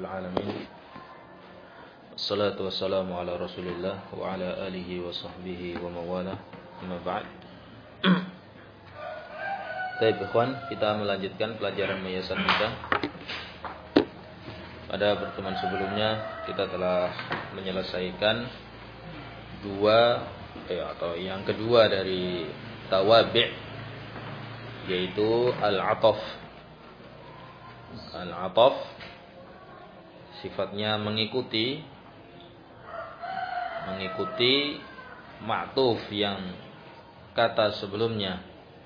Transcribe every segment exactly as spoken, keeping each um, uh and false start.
Alamin. Wassalatu wassalamu ala Rasulillah wa ala alihi wa sahbihi wa mawala. Amma ba'd. Baik, ikhwan, kita melanjutkan pelajaran Muyasar kita. Pada pertemuan sebelumnya kita telah menyelesaikan dua eh, atau yang kedua dari tawabi', yaitu al-'ataf. Al-'ataf sifatnya mengikuti mengikuti ma'tuf yang kata sebelumnya.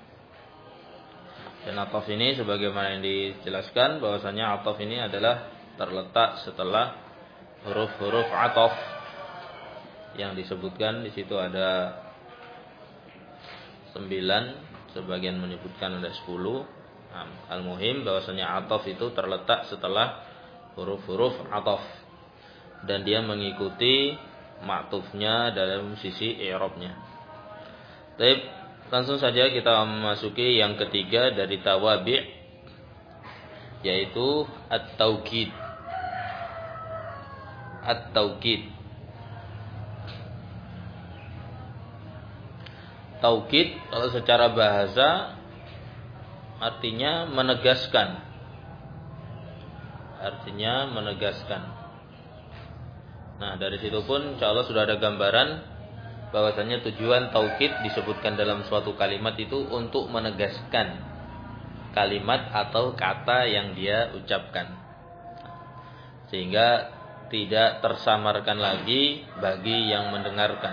Dan 'ataf ini sebagaimana yang dijelaskan bahwasanya 'ataf ini adalah terletak setelah huruf-huruf 'ataf yang disebutkan di situ ada sembilan, sebagian menyebutkan ada sepuluh. Nah, al-muhim bahwasanya 'ataf itu terletak setelah huruf-huruf 'ataf dan dia mengikuti ma'tufnya dalam sisi i'rabnya. Baik, langsung saja kita memasuki yang ketiga dari tawabi', yaitu at-taukid. At-taukid. Taukid kalau secara bahasa artinya menegaskan. Artinya menegaskan. Nah, dari situ pun insyaallah sudah ada gambaran bahwasanya tujuan taukid disebutkan dalam suatu kalimat itu untuk menegaskan kalimat atau kata yang dia ucapkan, sehingga tidak tersamarkan lagi bagi yang mendengarkan.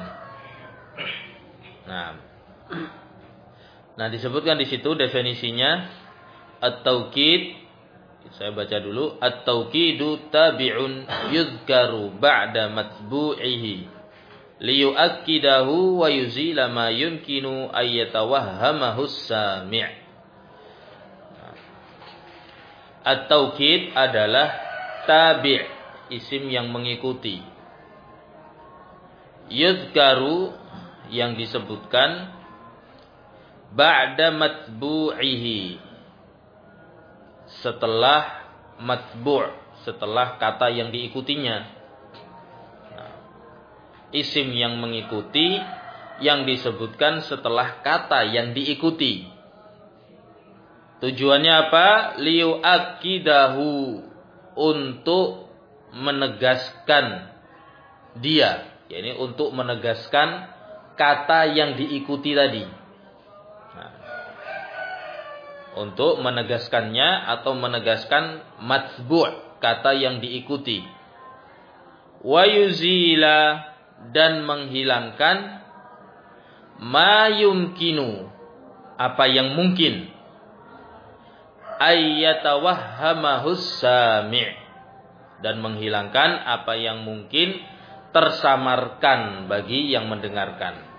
Nah, nah disebutkan di situ definisinya at-taukid. Saya baca dulu. At-taukidu tabi'un yuzkaru ba'da matbu'ihi liyu'akkidahu wa yuzila ma yumkinu ayyatawahhamahu as-sami'. At-taukid adalah tabi', isim yang mengikuti. Yuzkaru yang disebutkan, ba'da matbu'ihi setelah matbu', setelah kata yang diikutinya. Nah, isim yang mengikuti yang disebutkan setelah kata yang diikuti. Tujuannya apa? Liyu'akkidahu, untuk menegaskan dia, yakni untuk menegaskan kata yang diikuti tadi. Nah, untuk menegaskannya atau menegaskan matbu', kata yang diikuti. Wa yuzila, dan menghilangkan ma yumkinu, apa yang mungkin, ayyatawahhamahus sami', dan menghilangkan apa yang mungkin tersamarkan bagi yang mendengarkan.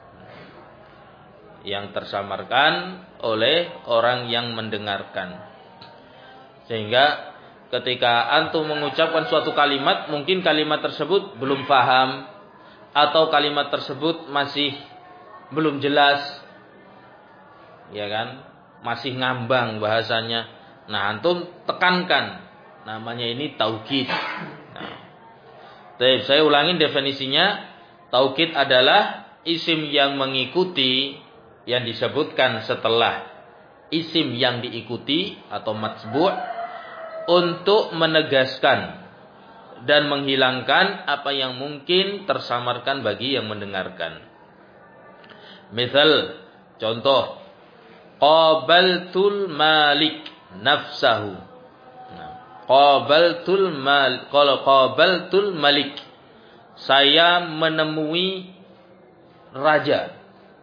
Yang tersamarkan oleh orang yang mendengarkan. Sehingga ketika antum mengucapkan suatu kalimat, mungkin kalimat tersebut belum paham atau kalimat tersebut masih belum jelas, ya kan? Masih ngambang bahasanya. Nah, antum tekankan. Namanya ini taukid. Nah, baik, saya ulangin definisinya. Taukid adalah isim yang mengikuti yang disebutkan setelah isim yang diikuti atau matbu' untuk menegaskan dan menghilangkan apa yang mungkin tersamarkan bagi yang mendengarkan. Misal, contoh, qabaltul malik nafsahu. Nah, qabaltul mal, kalau qabaltul malik, saya menemui raja.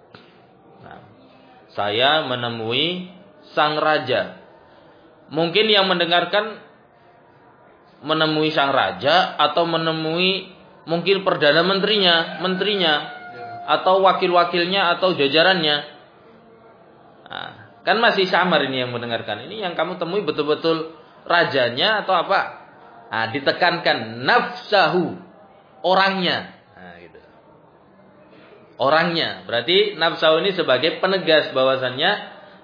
Saya menemui sang raja. Mungkin yang mendengarkan menemui sang raja atau menemui mungkin perdana menterinya, menterinya atau wakil-wakilnya atau jajarannya. Nah, kan masih samar ini yang mendengarkan. Ini yang kamu temui betul-betul rajanya atau apa? Nah, ditekankan nafsahu, orangnya. Orangnya. Berarti nafsu ini sebagai penegas bahwasannya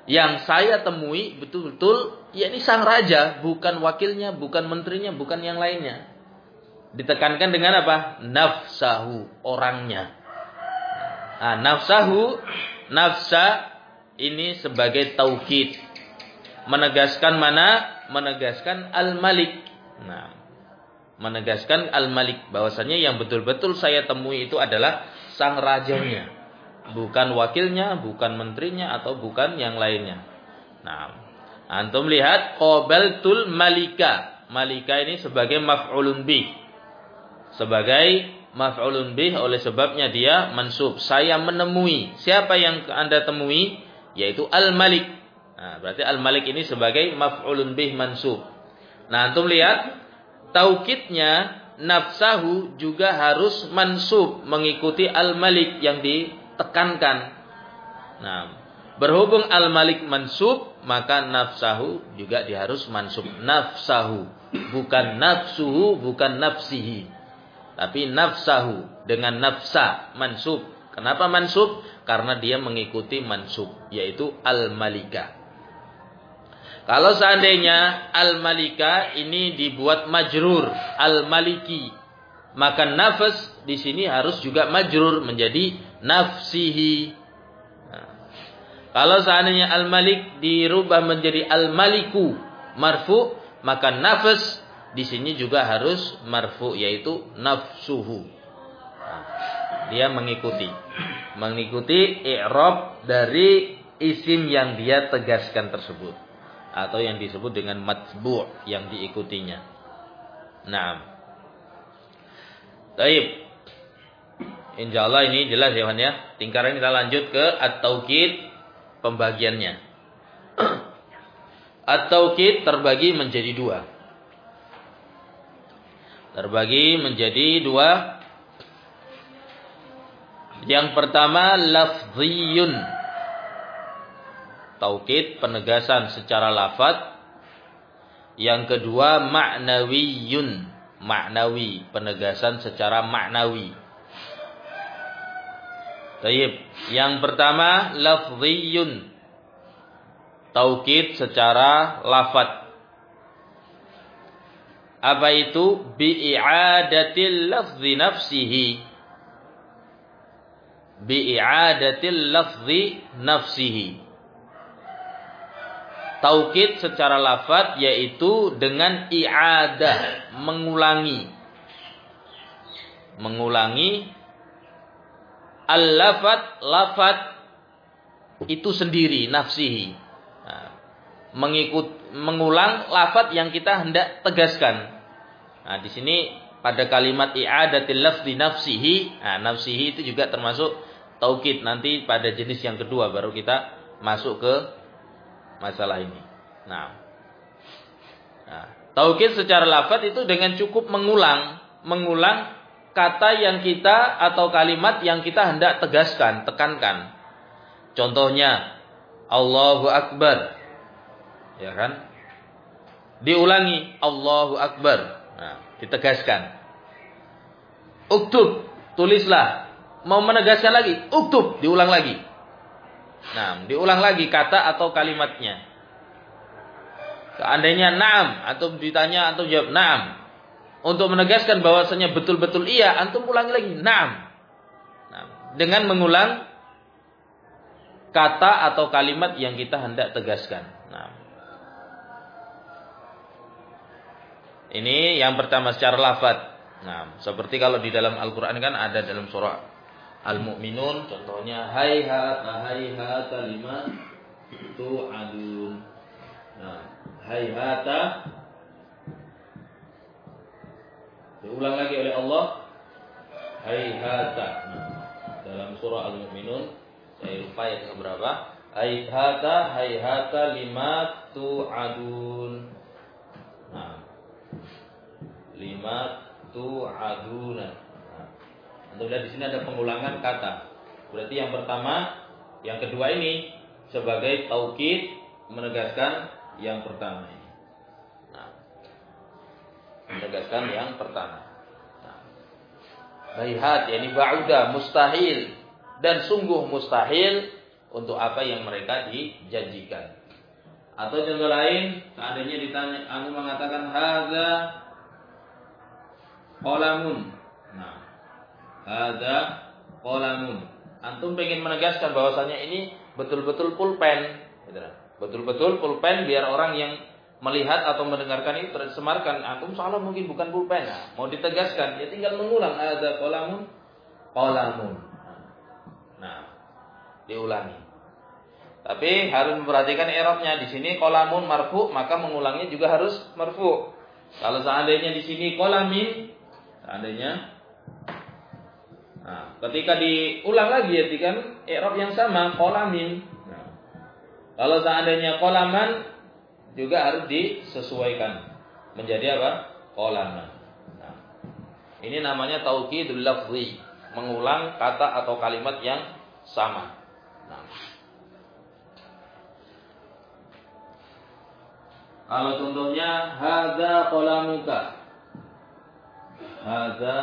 Yang saya temui betul-betul, ya ini sang raja, bukan wakilnya, bukan menterinya, bukan yang lainnya. Ditekankan dengan apa? Nafsahu, orangnya. Nah, nafsahu, nafsa ini sebagai taukid. Menegaskan mana? Menegaskan al-malik. Nah, menegaskan al-malik. Bahwasanya yang betul-betul saya temui itu adalah sang rajanya. Bukan wakilnya, bukan menterinya, atau bukan yang lainnya. Nah, antum lihat qabaltul malika. Malika ini sebagai maf'ulun bih. Sebagai maf'ulun bih oleh sebabnya dia mansub. Saya menemui. Siapa yang Anda temui? Yaitu al-malik. Nah, berarti al-malik ini sebagai maf'ulun bih mansub. Nah, antum lihat taukidnya nafsahu juga harus mansub mengikuti al-malik yang di tekankan. Nah, berhubung al-malik mansub, maka nafsahu juga dia harus mansub. Nafsahu, bukan nafsuhu, bukan nafsihi, tapi nafsahu dengan nafsa mansub. Kenapa mansub? Karena dia mengikuti mansub, yaitu al-malika. Kalau seandainya al-malika ini dibuat majrur, al-maliki, maka nafas di sini harus juga majrur menjadi nafsihi. Nah, kalau seandainya al-malik dirubah menjadi al-maliku marfu, maka nafas di sini juga harus marfu, yaitu nafsuhu. Nah, dia mengikuti mengikuti i'rab dari isim yang dia tegaskan tersebut, atau yang disebut dengan matbu' yang diikutinya. Nah, baik. Insyaallah ini jelas ya Wan ya. Tingkaran kita lanjut ke at-taukid pembagiannya. At-taukid terbagi menjadi dua. Terbagi menjadi dua. Yang pertama lafziyun. Taukid penegasan secara lafaz. Yang kedua ma'nawiyun. Maknawi, penegasan secara maknawi. Baik, yang pertama lafziyun. Taukid secara lafaz. Apa itu? Bi'i'adatil lafzi nafsihi. Bi'i'adatil lafzi nafsihi. Taukid secara lafaz yaitu dengan i'adah, mengulangi. Mengulangi al-lafaz, lafaz itu sendiri, nafsihi. Nah, mengikut mengulang lafaz yang kita hendak tegaskan. Nah, di sini pada kalimat i'adatil lafzi nafsihi, nah, nafsihi itu juga termasuk taukid. Nanti pada jenis yang kedua baru kita masuk ke masalah ini. Nah, nah taukid secara lafaz itu dengan cukup mengulang, mengulang kata yang kita atau kalimat yang kita hendak tegaskan, tekankan. Contohnya Allahu Akbar. Ya kan? Diulangi Allahu Akbar. Nah, ditegaskan. Uktub, tulislah. Mau menegaskan lagi, uktub, diulang lagi. Nah, diulang lagi kata atau kalimatnya. Seandainya na'am, atau ditanya atau jawab na'am. Untuk menegaskan bahwasanya betul-betul iya, antum ulangi lagi, na'am. Nah, dengan mengulang kata atau kalimat yang kita hendak tegaskan. Nah, ini yang pertama secara lafaz. Nah, seperti kalau di dalam Al-Quran kan ada dalam surah Al-Mu'minun, contohnya hayhata hayhata lima tu'adun. Nah, hayhata diulang lagi oleh Allah, hayhata. Nah, dalam surah Al-Mu'minun, saya lupa ayat berapa. Hayhata hayhata lima tu'adun. Nah, lima tu'aduna. Nah, Anda lihat di sini ada pengulangan kata. Berarti yang pertama, yang kedua ini sebagai taukid menegaskan yang pertama ini. Nah, menegaskan yang pertama. Nah, bayhat, yakni ba'uda, mustahil dan sungguh mustahil untuk apa yang mereka dijanjikan. Atau contoh lain, seandainya ditanya, antum mengatakan hadza qalamun. Nah, hadza qalamun. Antum pengen menegaskan bahwasanya ini betul-betul pulpen, gitu. Betul-betul pulpen biar orang yang melihat atau mendengarkan ini tersemarkan. Antum salah mungkin bukan pulpen. Nah, mau ditegaskan, ya tinggal mengulang hadza qalamun qalamun. Nah, diulangi. Tapi harus memperhatikan i'rabnya. Di sini qalamun marfu, maka mengulangnya juga harus marfu. Kalau seandainya di sini qalamin, seandainya, nah, ketika diulang lagi ya kan i'rab yang sama qalamin. Nah, kalau seandainya qalaman juga harus disesuaikan menjadi apa? Qalaman. Nah, ini namanya taukidul lafzi, mengulang kata atau kalimat yang sama. Nah, kalau contohnya hadza qalamuka, hadza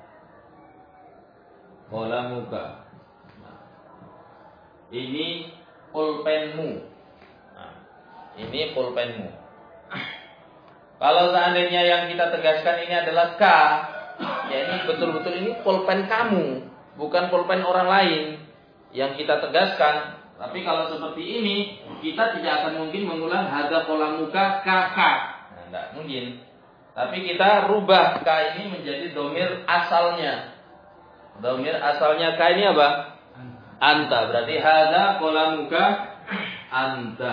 qalamuka, nah, ini pulpenmu. Nah, ini pulpenmu. Kalau seandainya yang kita tegaskan ini adalah ka, ya ini betul-betul ini pulpen kamu, bukan pulpen orang lain yang kita tegaskan. Tapi kalau seperti ini, kita tidak akan mungkin mengulang hadza qalamuka ka ka. Nah, tidak mungkin. Tapi kita rubah ka ini menjadi domir asalnya. Domir asalnya ka ini apa? Anta. Berarti hadza qalamuka anta.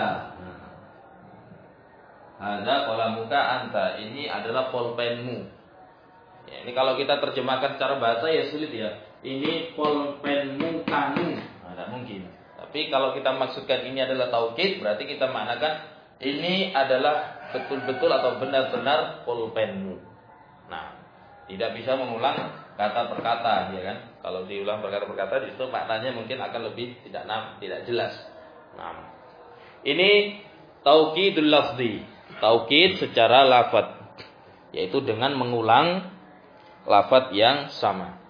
Hadza qalamuka anta. Ini adalah pulpenmu. Ya, ini kalau kita terjemahkan secara bahasa ya sulit ya. Ini pulpenmu kamu. Nah, tidak mungkin. Tapi kalau kita maksudkan ini adalah taukid, berarti kita maknakan ini adalah betul-betul atau benar-benar pulpenmu. Nah, tidak bisa mengulang kata per kata, ya kan? Kalau diulang perkata per kata, di situ maknanya mungkin akan lebih tidak nam, tidak jelas. Nah, ini taukidul lafzi, taukid secara lafaz, yaitu dengan mengulang lafaz yang sama.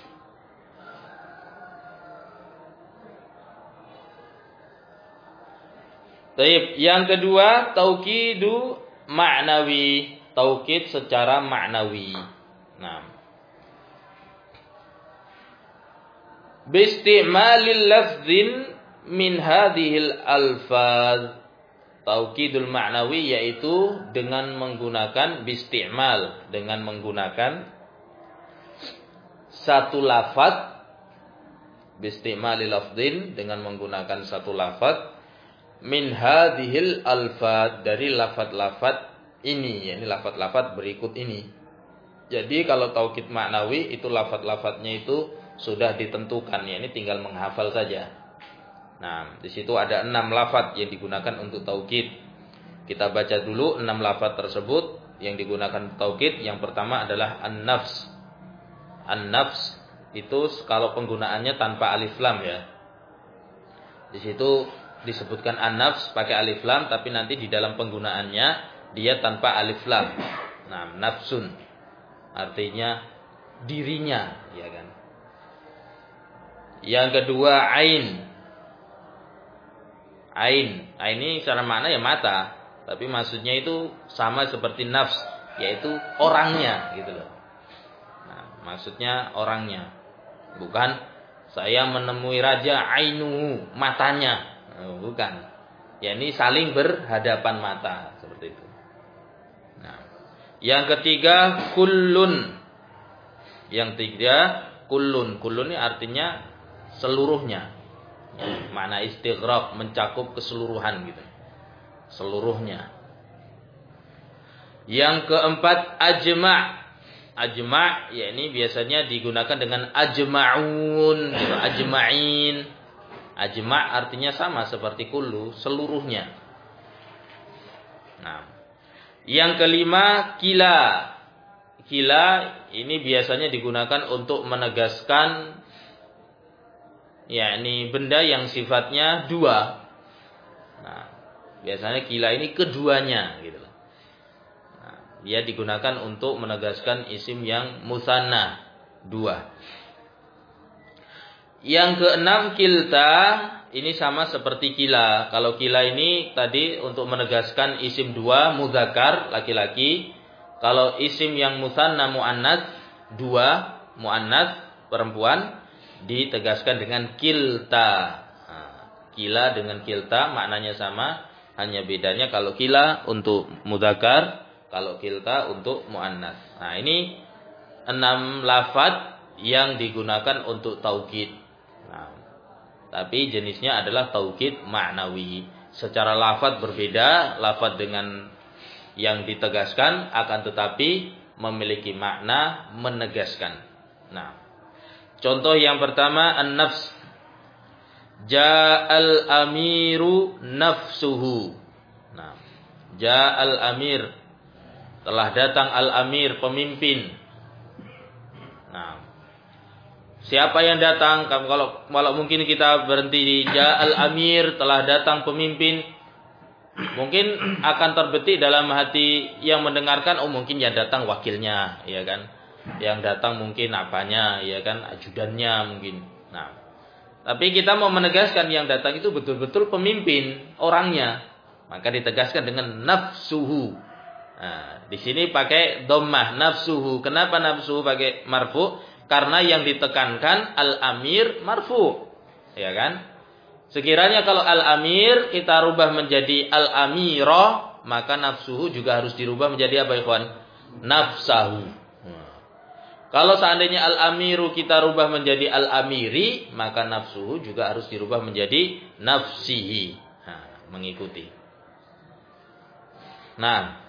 Baik, yang kedua taukidu ma'nawi, taukid secara ma'nawi. Nah, biistimalil lafzin min hadhil alfaz. Taukidul ma'nawi yaitu dengan menggunakan biistimal, dengan menggunakan satu lafaz, biistimalil lafzin, dengan menggunakan satu lafaz min hadhil alfaz, dari lafaz-lafaz ini, yakni lafaz-lafaz berikut ini. Jadi kalau taukid maknawi itu lafaz-lafaznya itu sudah ditentukan, ya ini tinggal menghafal saja. Nah, di situ ada enam lafaz yang digunakan untuk taukid. Kita baca dulu enam lafaz tersebut yang digunakan taukid. Yang pertama adalah an-nafs. An-nafs itu kalau penggunaannya tanpa alif lam ya. Di situ disebutkan an-nafs pakai alif lam, tapi nanti di dalam penggunaannya dia tanpa alif lam. Nah, nafsun artinya dirinya, ya kan. Yang kedua ain. Ain, ain ini secara makna ya mata, tapi maksudnya itu sama seperti nafs, yaitu orangnya gitu loh. Nah, maksudnya orangnya. Bukan saya menemui raja ainuhu, matanya. Bukan. Ya ini saling berhadapan mata seperti itu. Nah, yang ketiga kullun. Yang tiga kullun. Kullun ini artinya seluruhnya. Ya, makna istighraq, mencakup keseluruhan gitu. Seluruhnya. Yang keempat ajma'. Ajma' ya ini biasanya digunakan dengan ajma'un, gitu, ajma'in. Ajma' artinya sama seperti kullu, seluruhnya. Nah, yang kelima kila. Kila ini biasanya digunakan untuk menegaskan yakni benda yang sifatnya dua. Nah, biasanya kila ini keduanya gitu. Nah, dia digunakan untuk menegaskan isim yang musanna, dua. Yang keenam kilta, ini sama seperti kila. Kalau kila ini tadi untuk menegaskan isim dua mudzakkar laki-laki. Kalau isim yang mutsanna muannats dua muannats perempuan ditegaskan dengan kilta. Nah, kila dengan kilta maknanya sama, hanya bedanya kalau kila untuk mudzakkar, kalau kilta untuk muannats. Nah, ini enam lafaz yang digunakan untuk taukid. Nah, tapi jenisnya adalah taukid ma'nawi. Secara lafaz berbeda, lafaz dengan yang ditegaskan akan tetapi memiliki makna menegaskan. Nah, contoh yang pertama an-nafs. Ja'al amiru nafsuhu. Nah, ja'al amir, telah datang al-amir, pemimpin. Nah, siapa yang datang? Kalau kalau mungkin kita berhenti di ja'al amir, telah datang pemimpin, mungkin akan terbetik dalam hati yang mendengarkan, oh mungkin yang datang wakilnya, ya kan? Yang datang mungkin apanya, ya kan? Ajudannya mungkin. Nah, tapi kita mau menegaskan yang datang itu betul-betul pemimpin orangnya, maka ditegaskan dengan nafsuhu. Nah, di sini pakai dhammah nafsuhu. Kenapa nafsuhu pakai marfu? Karena yang ditekankan al-amir marfu, ya kan? Sekiranya kalau al-amir kita rubah menjadi al-amirah, maka nafsuhu juga harus dirubah menjadi apa, ikhwan? Nafsahu. Nah, kalau seandainya al-amiru kita rubah menjadi al-amiri, maka nafsuhu juga harus dirubah menjadi nafsihi. Nah, mengikuti. Nah,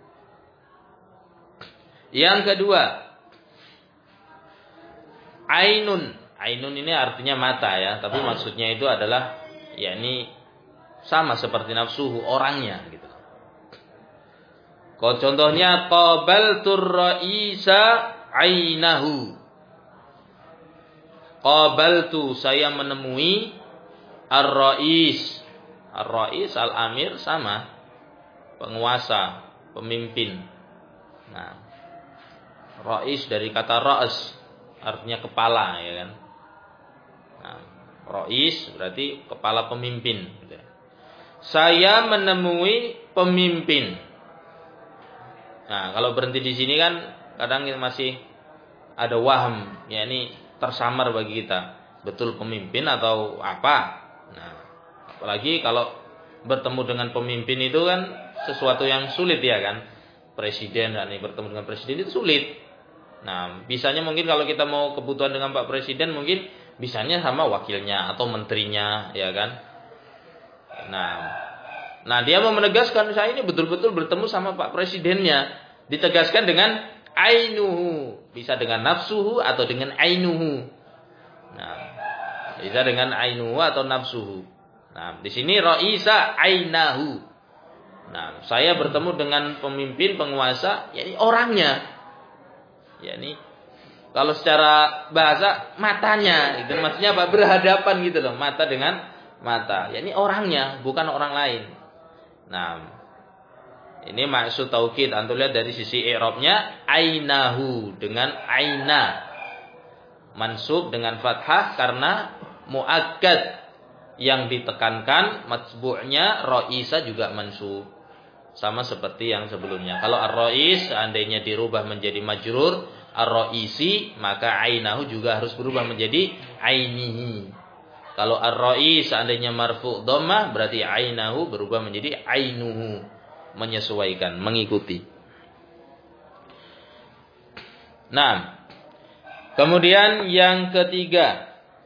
yang kedua, ainun. Ainun ini artinya mata ya, tapi maksudnya itu adalah yakni sama seperti nafsuhu, orangnya gitu. Kalau contohnya qabaltur ra'isa ainahu. Qabaltu, saya menemui ar-ra'is. Ar-ra'is al-amir sama, penguasa, pemimpin. Nah, ra'is dari kata ra's, artinya kepala, ya kan? Nah, Rois berarti kepala pemimpin. Saya menemui pemimpin. Nah, kalau berhenti di sini kan kadang masih ada waham, ya ini tersamar bagi kita. Betul pemimpin atau apa? Nah, apalagi kalau bertemu dengan pemimpin itu kan sesuatu yang sulit, ya kan? Presiden dan ini bertemu dengan presiden itu sulit. Nah, bisanya mungkin kalau kita mau kebutuhan dengan Pak Presiden mungkin bisanya sama wakilnya atau menterinya, ya kan? Nah, nah dia mau menegaskan saya ini betul-betul bertemu sama Pak Presidennya, ditegaskan dengan ainuhu, bisa dengan nafsuhu atau dengan ainuhu. Nah, bisa dengan ainuhu atau nafsuhu. Nah, di sini ra'isa ainahu. Nah, saya bertemu dengan pemimpin penguasa, yakni orangnya. Yakni kalau secara bahasa matanya, itu maksudnya apa? Berhadapan gitu loh, mata dengan mata. Ya ini orangnya, bukan orang lain. Nah, ini maksud taukid. Antum lihat dari sisi i'rabnya, ainahu dengan aina, mansub dengan fathah karena muakkad, yang ditekankan matbu'nya ra'isa juga mansub. Sama seperti yang sebelumnya. Kalau ar-ra'is seandainya dirubah menjadi majrur ar-ra'isi, maka ainahu juga harus berubah menjadi ainihi. Kalau ar-ra'is seandainya marfu' dhammah, berarti ainahu berubah menjadi ainuhu, menyesuaikan, mengikuti. Nah, kemudian yang ketiga,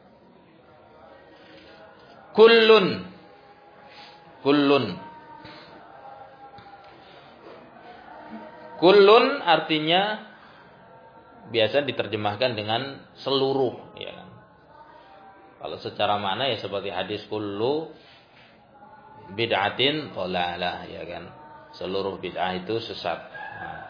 kullun. Kullun. Kullun artinya biasa diterjemahkan dengan seluruh, ya kan? Kalau secara makna ya seperti hadis kullu bid'atin dhalalah, ya kan? Seluruh bid'ah itu sesat. Nah.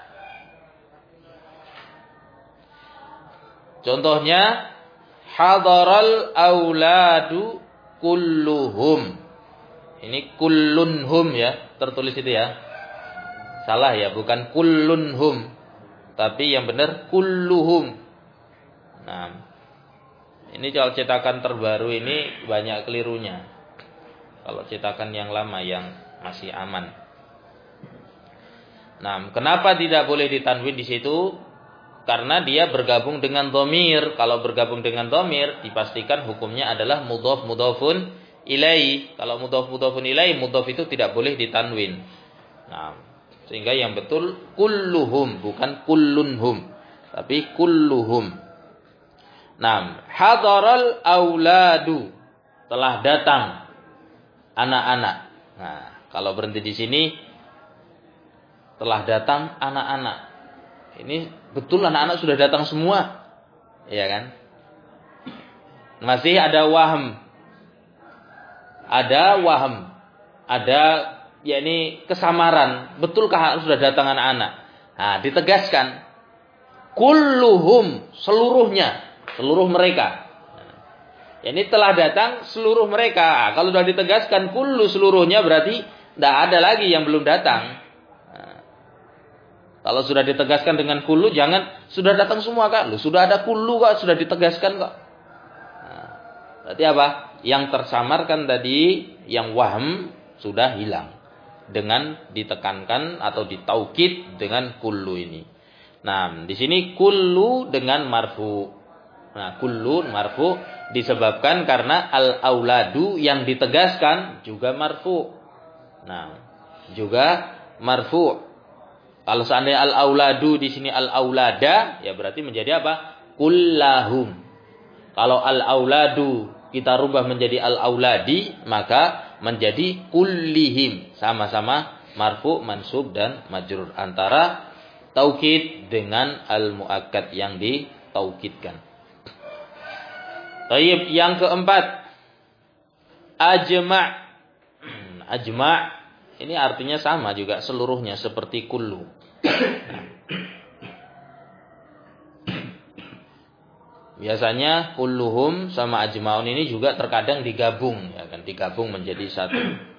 Contohnya hadaral auladu kulluhum. Ini kullunhum ya, tertulis itu ya. Salah ya, bukan kullunhum. Tapi yang benar kulluhum. Nah, ini kalau cetakan terbaru ini banyak kelirunya. Kalau cetakan yang lama yang masih aman. Nah, kenapa tidak boleh ditanwin di situ? Karena dia bergabung dengan dhamir. Kalau bergabung dengan dhamir, dipastikan hukumnya adalah mudhaf mudhafun ilai. Kalau mudhaf mudhafun ilai, mudhaf itu tidak boleh ditanwin. Nah, sehingga yang betul kulluhum, bukan kullunhum, tapi kulluhum. Nah, hadaral auladu, telah datang anak-anak. Nah, kalau berhenti di sini, telah datang anak-anak. Ini betul anak-anak sudah datang semua, ya kan? Masih ada waham, ada waham, ada yakni kesamaran. Betulkah sudah datang anak-anak? Nah, ditegaskan kulluhum, seluruhnya, seluruh mereka. Nah, ini telah datang seluruh mereka. Nah, kalau sudah ditegaskan kullu seluruhnya berarti tidak ada lagi yang belum datang. Nah, kalau sudah ditegaskan dengan kullu, jangan sudah datang semua kak. Lu sudah ada kullu kak, sudah ditegaskan kok. Nah, berarti apa? Yang tersamarkan tadi, yang waham sudah hilang dengan ditekankan atau ditaukid dengan kullu ini. Nah, di sini kullu dengan marfu. Nah, kullu marfu disebabkan karena al-auladu yang ditegaskan juga marfu. Nah, juga marfu. Kalau seandainya al-auladu di sini al-aulada, ya berarti menjadi apa? Kullahum. Kalau al-auladu kita rubah menjadi al-auladi, maka menjadi kullihim. Sama-sama marfu, mansub dan majrur. Antara taukid dengan al-muakkad yang ditaukidkan. Taib, yang keempat, ajma'. Ajma' ini artinya sama juga seluruhnya seperti kullu. Biasanya kulluhum sama ajma'un ini juga terkadang digabung, ya kan, digabung menjadi satu.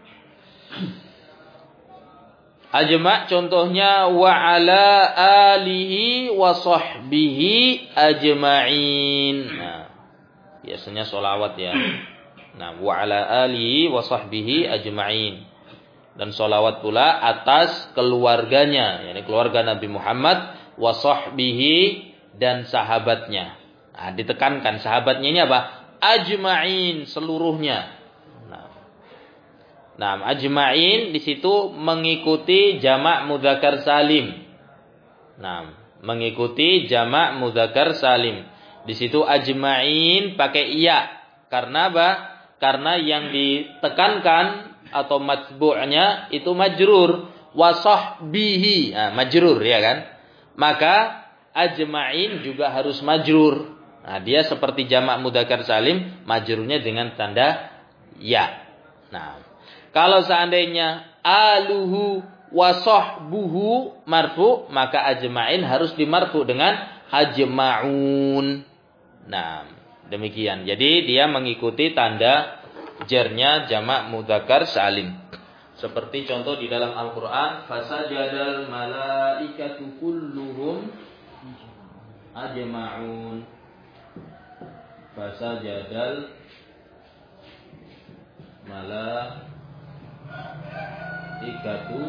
Ajma' contohnya wa ala alihi wa sahbihi ajma'in. Nah, biasanya sholawat ya. Nah, wa ala alihi wa sahbihi ajma'in. Dan sholawat pula atas keluarganya, yakni keluarga Nabi Muhammad, wa sahbihi dan sahabatnya. Nah, ditekankan sahabatnya ini apa? Ajma'in, seluruhnya. Nah, nah ajma'in di situ mengikuti jamak mudzakkar salim. Nah, mengikuti jamak mudzakkar salim. Di situ ajma'in pakai iya. Karena apa? Karena yang ditekankan atau matbu'nya itu majrur, wa sahbihi. Nah, majrur ya kan? Maka ajma'in juga harus majrur. Nah, dia seperti jamak mudzakkar salim, majrurnya dengan tanda ya. Nah, kalau seandainya aluhu wa sahbuhu marfu, maka ajma'in harus dimarfu dengan ajma'un. Nah, demikian. Jadi dia mengikuti tanda jarnya jamak mudzakkar salim. Seperti contoh di dalam Al-Qur'an, fasajadal malaikatu kulluhum ajma'un. Fasajadal malaikatu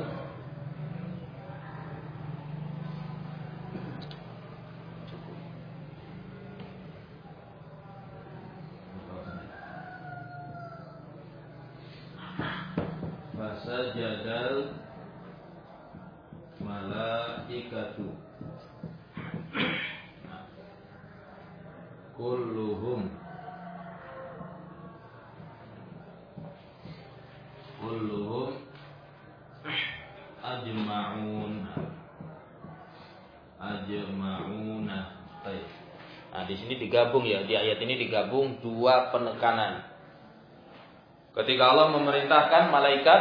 Fasajadal malaikatu kulluhum kulluhum ajma'un ajma'una. Baik. Nah, di sini digabung ya, di ayat ini digabung dua penekanan. Ketika Allah memerintahkan malaikat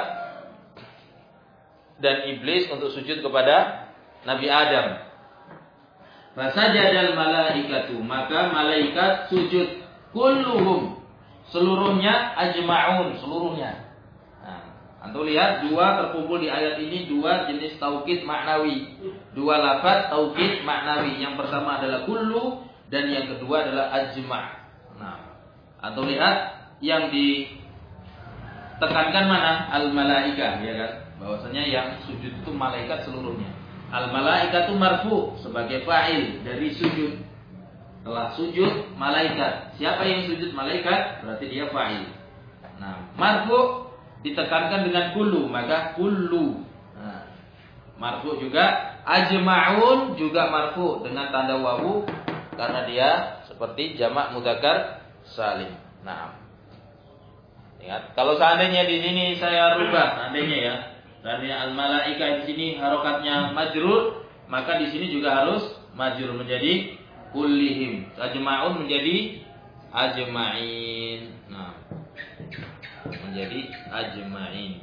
dan iblis untuk sujud kepada Nabi Adam, fasajadal malaikatu, maka malaikat sujud, kulluhum, seluruhnya, ajma'un, seluruhnya. Nah, antum lihat dua terkumpul di ayat ini, dua jenis taukid maknawi, dua lafaz taukid maknawi. Yang pertama adalah kullu dan yang kedua adalah ajma'. Nah, antum lihat yang ditekankan tekankan mana? Al-malaikah, ya kan? Bahwasanya yang sujud itu malaikat seluruhnya. Al-malaikatu marfu sebagai fa'il dari sujud. Telah sujud malaikat. Siapa yang sujud malaikat? Berarti dia fa'il. Nah, marfu ditekankan dengan kullu, maka kullu. Nah, marfu juga, ajma'un juga marfu dengan tanda wawu karena dia seperti jamak mudzakkar salim. Nah, ingat, kalau seandainya di sini saya rubah, seandainya ya, seandainya al-malaika di sini harokatnya majrur, maka di sini juga harus majrur menjadi kullihim. Ajma'un menjadi ajma'in. Nah, menjadi ajma'in.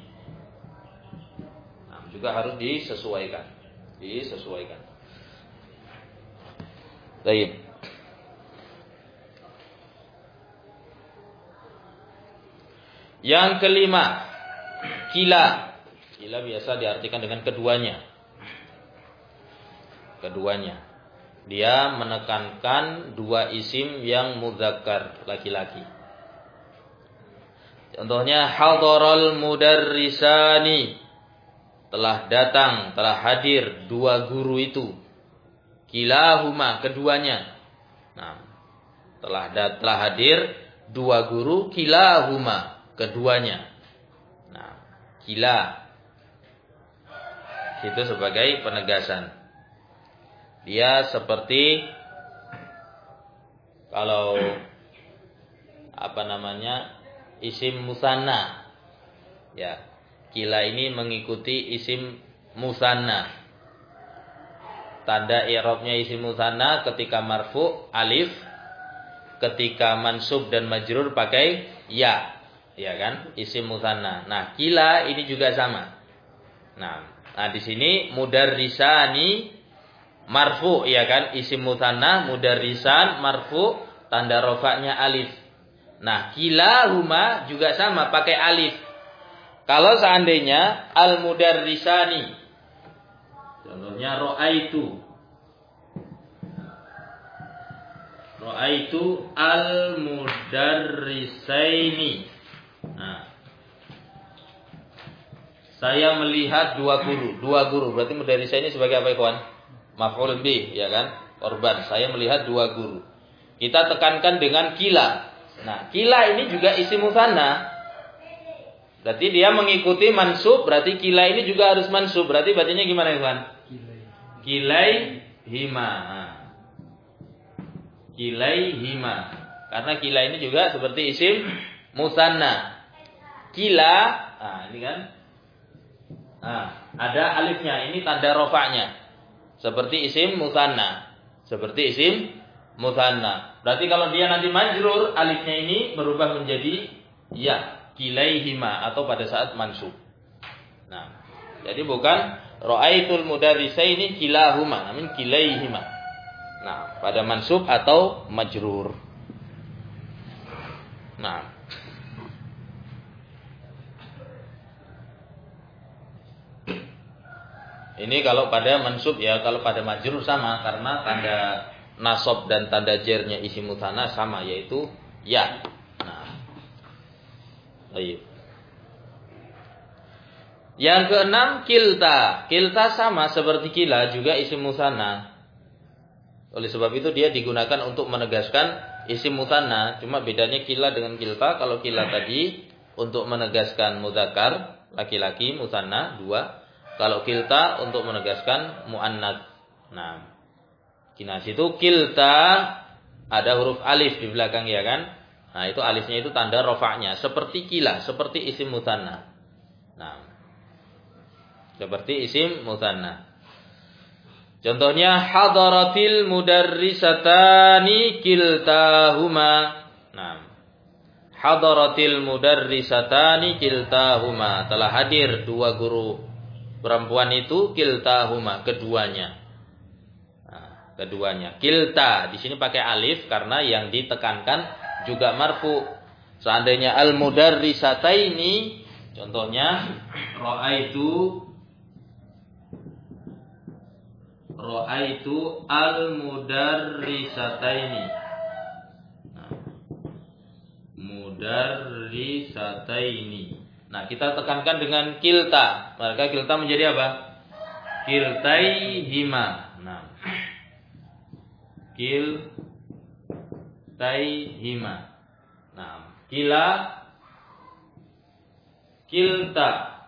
Nah, juga harus disesuaikan. Disesuaikan. Baik. Yang kelima, kila. Kila biasa diartikan dengan keduanya. Keduanya. Dia menekankan dua isim yang mudzakkar laki-laki. Contohnya hadaral mudarrisani. Telah datang, telah hadir dua guru itu. Kilahuma, keduanya. Nah, telah telah hadir dua guru, kilahuma, keduanya. Nah, kila itu sebagai penegasan. Dia seperti kalau apa namanya isim musanna. Ya, kila ini mengikuti isim musanna. Tanda i'rabnya isim musanna ketika marfu alif, ketika mansub dan majrur pakai ya, ya kan? Isim musanna. Nah, kila ini juga sama. Nah, nah di sini mudarrisani marfu, ya kan? Isim musanna, mudarrisan marfu, tanda rofaknya alif. Nah, kilahuma juga sama pakai alif. Kalau seandainya al mudarrisani, contohnya ro'aitu. Ro'aitu al-mudarrisaini. Nah, saya melihat dua guru. Dua guru. Berarti mudarrisaini sebagai apa, ikhwan? Maf'ul bih, ya kan? Korban. Saya melihat dua guru. Kita tekankan dengan kila. Nah, kila ini juga isim musanna. Berarti dia mengikuti mansub. Berarti kila ini juga harus mansub. Berarti bacanya gimana, ikhwan? Kilai hima. Kilai hima. Karena kila ini juga seperti isim musanna. Kila, nah ini kan, nah, ada alifnya. Ini tanda rofaknya. Seperti isim musanna. Seperti isim musanna. Berarti kalau dia nanti majrur, alifnya ini berubah menjadi ya. Kilai hima atau pada saat mansub. Nah, jadi bukan ra'aitul mudarrisaini kilahuma, namun kilaihima. Nah, pada mansub atau majrur. Nah, ini kalau pada mansub ya, kalau pada majrur sama karena tanda nasab dan tanda jernya isim musanna sama, yaitu ya. Nah, baik. Yang keenam, kilta. Kilta sama seperti kila, juga isim musanna. Oleh sebab itu dia digunakan untuk menegaskan isim musanna. Cuma bedanya kila dengan kilta. Kalau kila tadi untuk menegaskan mudzakkar, laki-laki, musanna, dua. Kalau kilta untuk menegaskan muannats. Nah, kina situ kilta ada huruf alif di belakang, ya kan? Nah, itu alifnya itu tanda rofa'nya. Seperti kila, seperti isim musanna. Nah, seperti isim musanna. Contohnya hadaratil mudarrisatani kiltahuma. Nah, hadaratil mudarrisatani kiltahuma. Telah hadir dua guru perempuan itu, kiltahuma, keduanya. Nah, keduanya. Kilta di sini pakai alif karena yang ditekankan juga marfu. Seandainya al mudarrisataini, contohnya ra'aitu Ra'aitu al-mudarrisataini. Nah, mudarrisataini. Nah, kita tekankan dengan kilta. Maka kilta menjadi apa? Kiltaihima. Nah. Kiltaihima. Nah, kila kilta.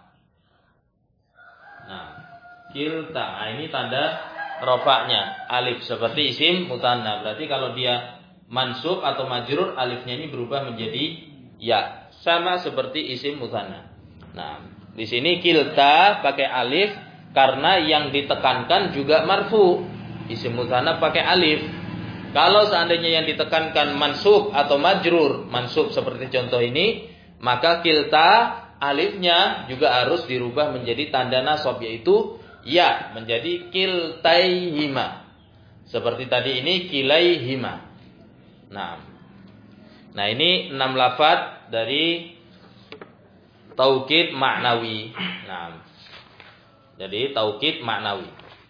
Nah, kilta. Nah, ini tanda rofaknya alif seperti isim mutanna. Berarti kalau dia mansub atau majrur, alifnya ini berubah menjadi ya, sama seperti isim mutanna. Nah, di sini kilta pakai alif karena yang ditekankan juga marfu. Isim mutanna pakai alif. Kalau seandainya yang ditekankan mansub atau majrur, mansub seperti contoh ini, maka kilta alifnya juga harus dirubah menjadi tanda nasab, yaitu ya, menjadi kiltaihima. Seperti tadi ini kilaihima. Nah, nah ini enam lafaz dari taukid maknawi. Nah, jadi taukid maknawi.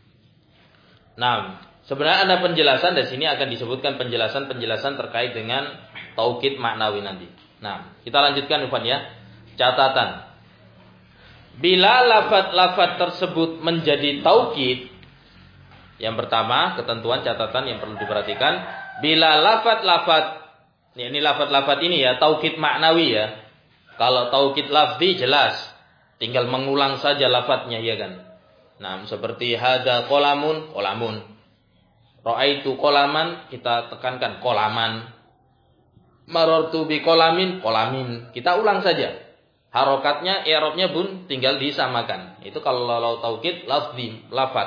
Nah, sebenarnya ada penjelasan di sini, akan disebutkan penjelasan-penjelasan terkait dengan taukid maknawi nanti. Nah, kita lanjutkan Ikhwan ya. Catatan. Bila lafaz-lafaz tersebut menjadi taukid, yang pertama, ketentuan catatan yang perlu diperhatikan, bila lafaz-lafaz, ini lafaz-lafaz ini ya, taukid maknawi ya. Kalau taukid lafzi jelas, tinggal mengulang saja lafaznya ya kan. Nah, seperti hada qolamun, qolamun. Ra'aitu qolaman, kita tekankan qolaman. Marartu bi qolamin, qolamin. Kita ulang saja. Harokatnya, i'rabnya pun tinggal disamakan. Itu kalau taukid lafzi, lafaz.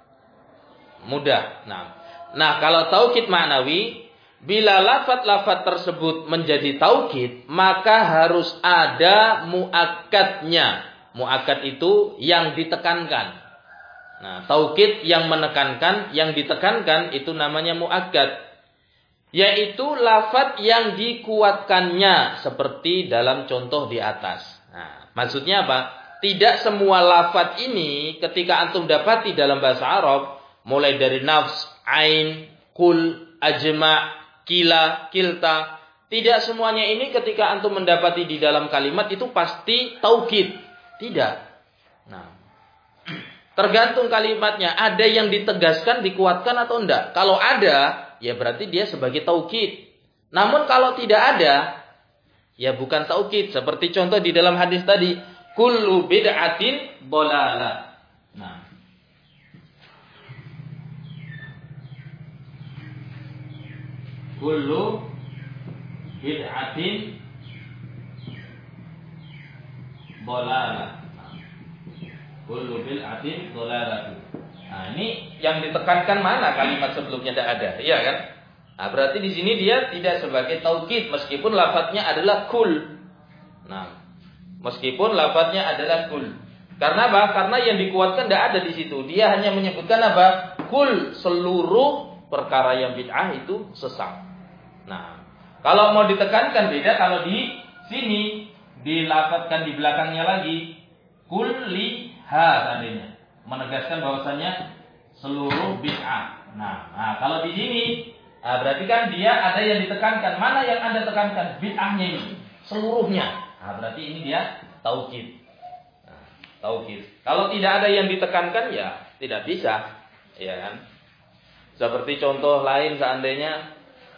Mudah. Nah, nah kalau taukid maknawi, bila lafaz-lafaz tersebut menjadi taukid, maka harus ada muakkadnya. Muakkad itu yang ditekankan. Nah, taukid yang menekankan, yang ditekankan itu namanya muakkad. Yaitu lafaz yang dikuatkannya seperti dalam contoh di atas. Nah, maksudnya apa? Tidak semua lafaz ini ketika antum dapati dalam bahasa Arab, mulai dari nafs, ain, kul, ajma, kila, kilta, tidak semuanya ini ketika antum mendapati di dalam kalimat itu pasti taukid. Tidak. Nah, tergantung kalimatnya, ada yang ditegaskan, dikuatkan atau enggak. Kalau ada, ya berarti dia sebagai taukid. Namun kalau tidak ada, ya bukan taukid. Seperti contoh di dalam hadis tadi, kullu bid'atin dhalalah. Nah, kullu bid'atin dhalalah. Kullu bid'atin dhalalah. Nah, ini yang ditekankan mana kalimat sebelumnya tidak ada, iya kan? Nah, berarti di sini dia tidak sebagai taukid meskipun lafadznya adalah kul. Nah, meskipun lafadznya adalah kul. Karena apa? Karena yang dikuatkan tidak ada di situ. Dia hanya menyebutkan apa? Kul, seluruh perkara yang bid'ah itu sesat. Nah, kalau mau ditekankan beda. Kalau di sini dilafadzkan di belakangnya lagi kul liha tadinya, menegaskan bahwasanya seluruh bid'ah. Nah, nah kalau di sini nah, berarti kan dia ada yang ditekankan. Mana yang Anda tekankan? Bid'ahnya ini, seluruhnya. Nah, berarti ini dia taukid. Nah, taukid. Kalau tidak ada yang ditekankan ya tidak bisa, ya kan? Seperti contoh lain seandainya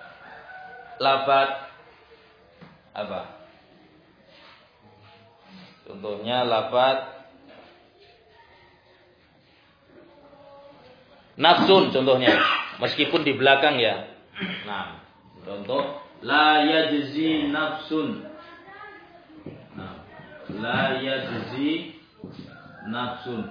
lafaz apa? Contohnya lafaz nafsun contohnya, meskipun di belakang ya. Nah, contoh la yajzi nafsun. Nah, la yajzi nafsun.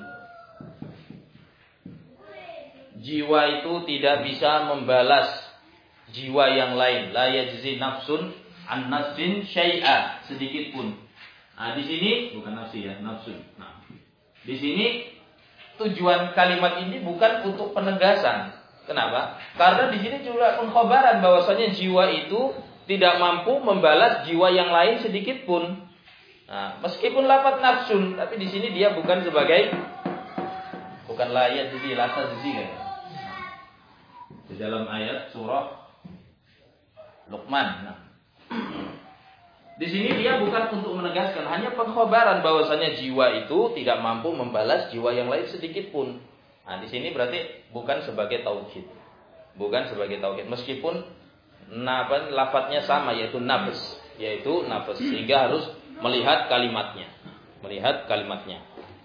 Jiwa itu tidak bisa membalas jiwa yang lain. La yajzi nafsun an nafsin syai'a, sedikit pun. Nah, di sini bukan nafsi ya, nafsun. Nah, di sini tujuan kalimat ini bukan untuk penegasan. Kenapa? Karena di sini juga pengkhabaran bahwasanya jiwa itu tidak mampu membalas jiwa yang lain sedikit pun. Nah, meskipun lafaz nafsun, tapi di sini dia bukan sebagai bukan layat jadi lasa jadi kan. Di dalam ayat surah Luqman. Nah. Di sini dia bukan untuk menegaskan, hanya pengkhabaran bahwasanya jiwa itu tidak mampu membalas jiwa yang lain sedikit pun. Nah, di sini berarti bukan sebagai taukid. Bukan sebagai taukid, meskipun nafas lafadznya sama, yaitu nafs, yaitu nafs, sehingga harus melihat kalimatnya. Melihat kalimatnya.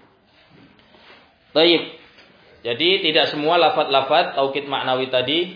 Baik. Jadi tidak semua lafadz-lafadz taukid maknawi tadi.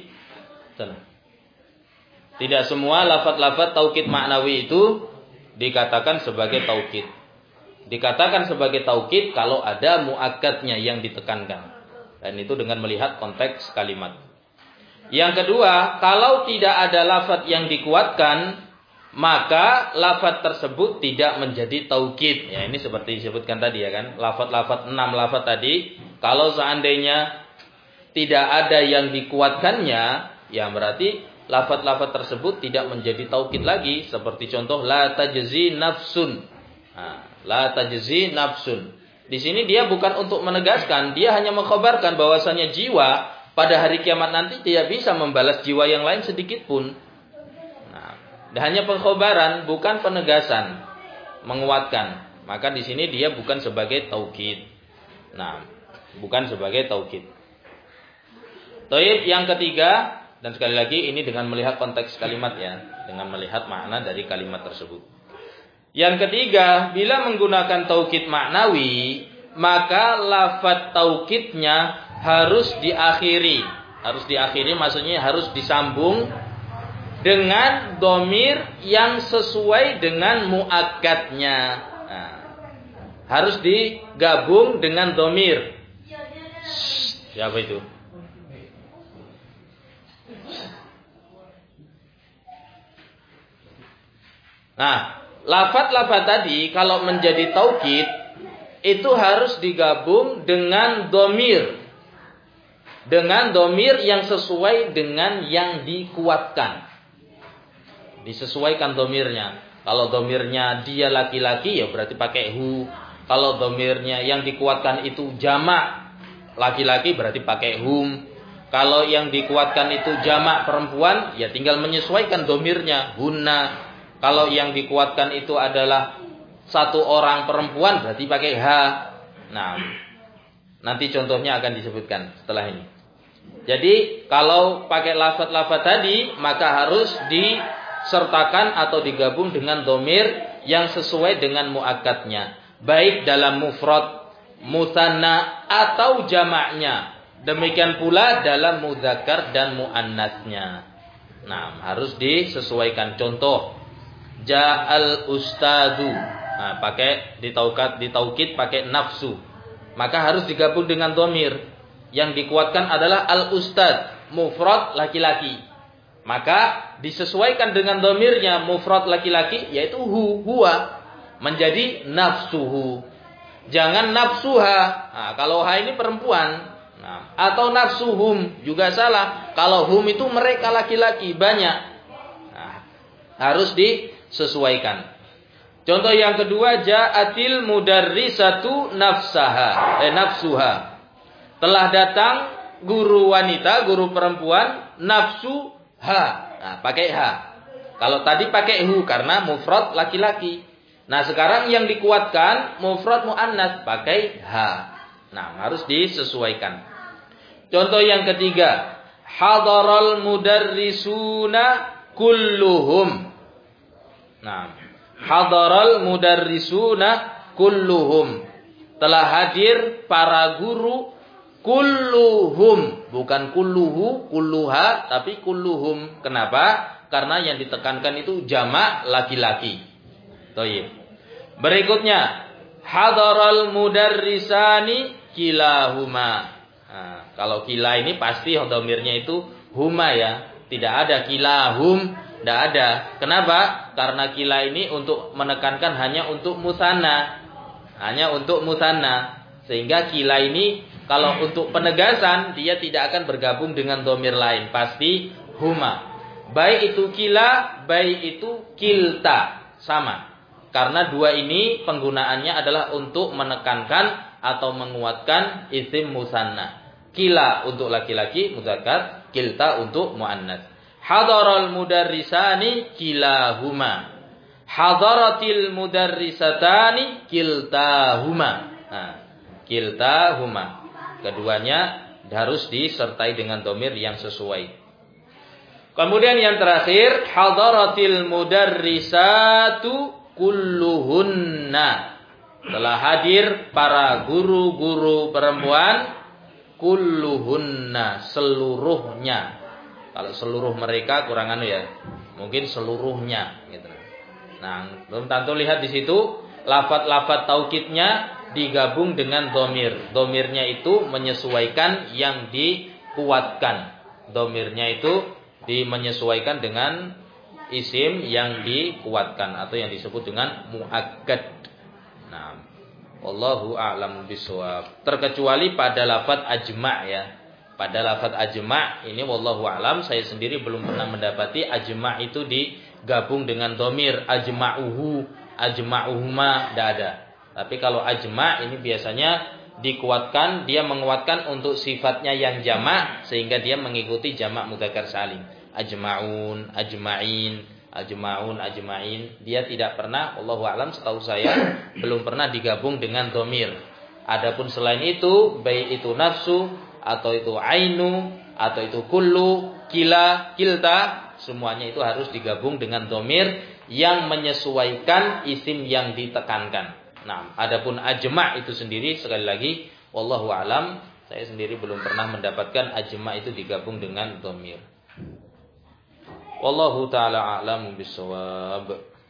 Tidak semua lafadz-lafadz taukid maknawi itu dikatakan sebagai taukid. Dikatakan sebagai taukid kalau ada muakkadnya yang ditekankan. Dan itu dengan melihat konteks kalimat. Yang kedua, kalau tidak ada lafadz yang dikuatkan, maka lafadz tersebut tidak menjadi taukid. Ya, ini seperti disebutkan tadi ya kan. Lafadz-lafadz enam lafadz tadi, kalau seandainya tidak ada yang dikuatkannya, ya berarti lafadz-lafadz tersebut tidak menjadi taukid lagi. Seperti contoh la tajzi nafsun. Nah, la tajzi nafsun. Di sini dia bukan untuk menegaskan, dia hanya mengkhabarkan bahwasanya jiwa pada hari kiamat nanti tidak bisa membalas jiwa yang lain sedikit pun. Nah, hanya pengkhabaran, bukan penegasan, menguatkan. Maka di sini dia bukan sebagai taukid. Nah, bukan sebagai taukid. Taib yang ketiga, dan sekali lagi ini dengan melihat konteks kalimat ya, dengan melihat makna dari kalimat tersebut. Yang ketiga, bila menggunakan taukid maknawi, maka lafadz taukidnya harus diakhiri. Harus diakhiri maksudnya harus disambung dengan dhamir yang sesuai dengan muakkadnya. Nah, harus digabung dengan dhamir. Siapa itu? Nah, lafadz-lafadz tadi kalau menjadi taukid itu harus digabung dengan dhamir. Dengan dhamir yang sesuai dengan yang dikuatkan. Disesuaikan dhamirnya. Kalau dhamirnya dia laki-laki ya berarti pakai hu. Kalau dhamirnya yang dikuatkan itu jamak laki-laki berarti pakai hum. Kalau yang dikuatkan itu jamak perempuan ya tinggal menyesuaikan dhamirnya hunna. Kalau yang dikuatkan itu adalah satu orang perempuan berarti pakai ha. Nah, nanti contohnya akan disebutkan setelah ini. Jadi kalau pakai lafadz-lafadz tadi maka harus disertakan atau digabung dengan dhamir yang sesuai dengan muakkadnya, baik dalam mufrad, musanna atau jamaknya. Demikian pula dalam mudzakkar dan muannasnya. Nah, harus disesuaikan. Contoh Ja'al ustadu. Nah, pakai ditaukat ditaukid pakai nafsu. Maka harus digabung dengan dhamir. Yang dikuatkan adalah al ustad, mufrad laki-laki. Maka disesuaikan dengan dhamirnya mufrad laki-laki yaitu hu, huwa menjadi nafsuhu. Jangan nafsuha. Nah, kalau ha ini perempuan. Nah, atau nafsuhum juga salah. Kalau hum itu mereka laki-laki banyak. Nah, harus di sesuaikan. Contoh yang kedua, ja'atil mudarrisatu nafsaha, eh nafsuha. Telah datang guru wanita, guru perempuan, nafsuha. Nah, pakai ha. Kalau tadi pakai hu karena mufrad laki-laki. Nah, sekarang yang dikuatkan mufrad muannas pakai ha. Nah, harus disesuaikan. Contoh yang ketiga, hadaral mudarrisuna kulluhum. Nah, hadaral mudarrisuna kulluhum. Telah hadir para guru kulluhum, bukan kulluhu, kulluha, tapi kulluhum. Kenapa? Karena yang ditekankan itu jamak laki-laki. Thayyib. Berikutnya, hadaral mudarrisani kilahuma. Nah, kalau kila ini pasti dhamirnya itu huma ya. Tidak ada kilahum, tidak ada. Kenapa? Karena kila ini untuk menekankan hanya untuk musanna. Hanya untuk musanna. Sehingga kila ini kalau untuk penegasan dia tidak akan bergabung dengan dhamir lain. Pasti huma. Baik itu kila, baik itu kilta. Sama. Karena dua ini penggunaannya adalah untuk menekankan atau menguatkan isim musanna. Kila untuk laki-laki mudzakkar, kilta untuk muannas. Hadaral mudarrisani kilahuma. hadaratil mudarrisatani kiltahuma. Nah, kiltahuma. Keduanya harus disertai dengan dhamir yang sesuai. Kemudian yang terakhir, hadaratil mudarrisatu kulluhunna. Telah hadir para guru-guru perempuan kulluhunna, seluruhnya. Kalau seluruh mereka kurang anu ya. Mungkin seluruhnya gitu. Nah, belum tentu lihat di situ lafaz-lafaz taukidnya digabung dengan dhamir. Dhamirnya itu menyesuaikan yang dikuatkan. Dhamirnya itu dimenyesuaikan dengan isim yang dikuatkan atau yang disebut dengan muakkad. Nah, wallahu a'lam bishawab. Terkecuali pada lafaz ajma' ya. Pada lafaz ajma' ini wallahu a'lam, saya sendiri belum pernah mendapati ajma' itu digabung dengan dhamir ajma'uhu, ajma'uhuma, tidak ada. Tapi kalau ajma' ini biasanya dikuatkan, dia menguatkan untuk sifatnya yang jamak sehingga dia mengikuti jamak mudzakkar salim. Ajma'un, ajma'in, ajma'un, ajma'in. Dia tidak pernah, wallahu a'lam setahu saya belum pernah digabung dengan dhamir. Adapun selain itu, baik itu nafsu atau itu ainu atau itu kullu, kila, kilta, semuanya itu harus digabung dengan dhamir yang menyesuaikan isim yang ditekankan. Nah, adapun ajma' itu sendiri sekali lagi wallahu a'lam, saya sendiri belum pernah mendapatkan ajma' itu digabung dengan dhamir. Wallahu taala a'lamu bissawab.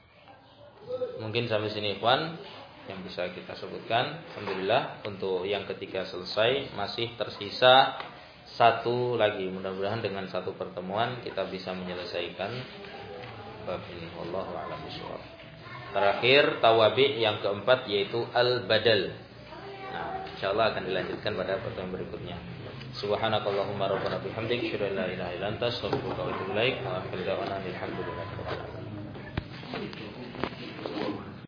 Mungkin sampai sini ikhwan yang bisa kita sebutkan. Alhamdulillah untuk yang ketiga selesai, masih tersisa satu lagi. Mudah-mudahan dengan satu pertemuan kita bisa menyelesaikan bab ini. Wallahu a'lam bissawab. Terakhir tawabi yang keempat yaitu al-badal. Nah, insyaallah akan dilanjutkan pada pertemuan berikutnya. Subhanakallahumma rabbana bihamdik, asyhadu an la ilaha illa anta, astaghfiruka wa atubu ilaik. Wa akhiru da'wana alhamdulillahi rabbil alamin.